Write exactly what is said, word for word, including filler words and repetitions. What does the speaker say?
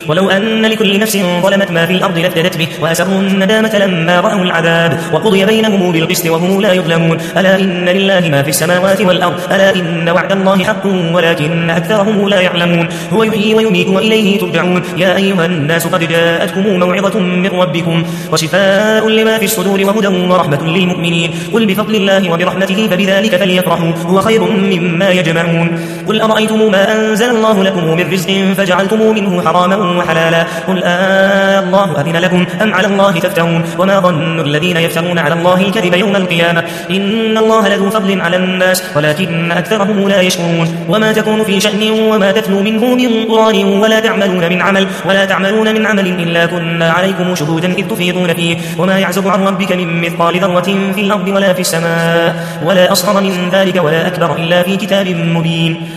ولو أن لكل نفس ظلمت ما في الأرض لافتدت به وأسروا الندامة لما رأوا العذاب وقضي بينهم بالقسط وهم لا يظلمون ألا إن لله ما في السماوات والأرض ألا إن وعد الله حق ولكن أكثرهم لا يعلمون هو يحيي ويميت وإليه ترجعون يا أيها الناس قد جاءتكم موعظة من ربكم وشفاء لما في الصدور وهدى ورحمة للمؤمنين قل بفضل الله وبرحمته فبذلك فليفرحوا هو خير مما يجمعون قل أرأيتم ما أنزل الله لكم من رزق فجعلتم منه حراما وحلالا قل آه الله أذن لكم أم على الله تفترون وما ظن الذين يفترون على الله الكذب يوم القيامة إن الله لذو فضل على الناس ولكن أكثرهم لا يشكرون وما تكون في شأن وما تتلو منه من قرآن ولا تعملون من عمل ولا تعملون من عمل إلا كنا عليكم شهودا إذ تفيضون فيه وما يعزب عن ربك من مثقال ذرة في الأرض ولا في السماء ولا أصغر من ذلك ولا أكبر إلا في كتاب مبين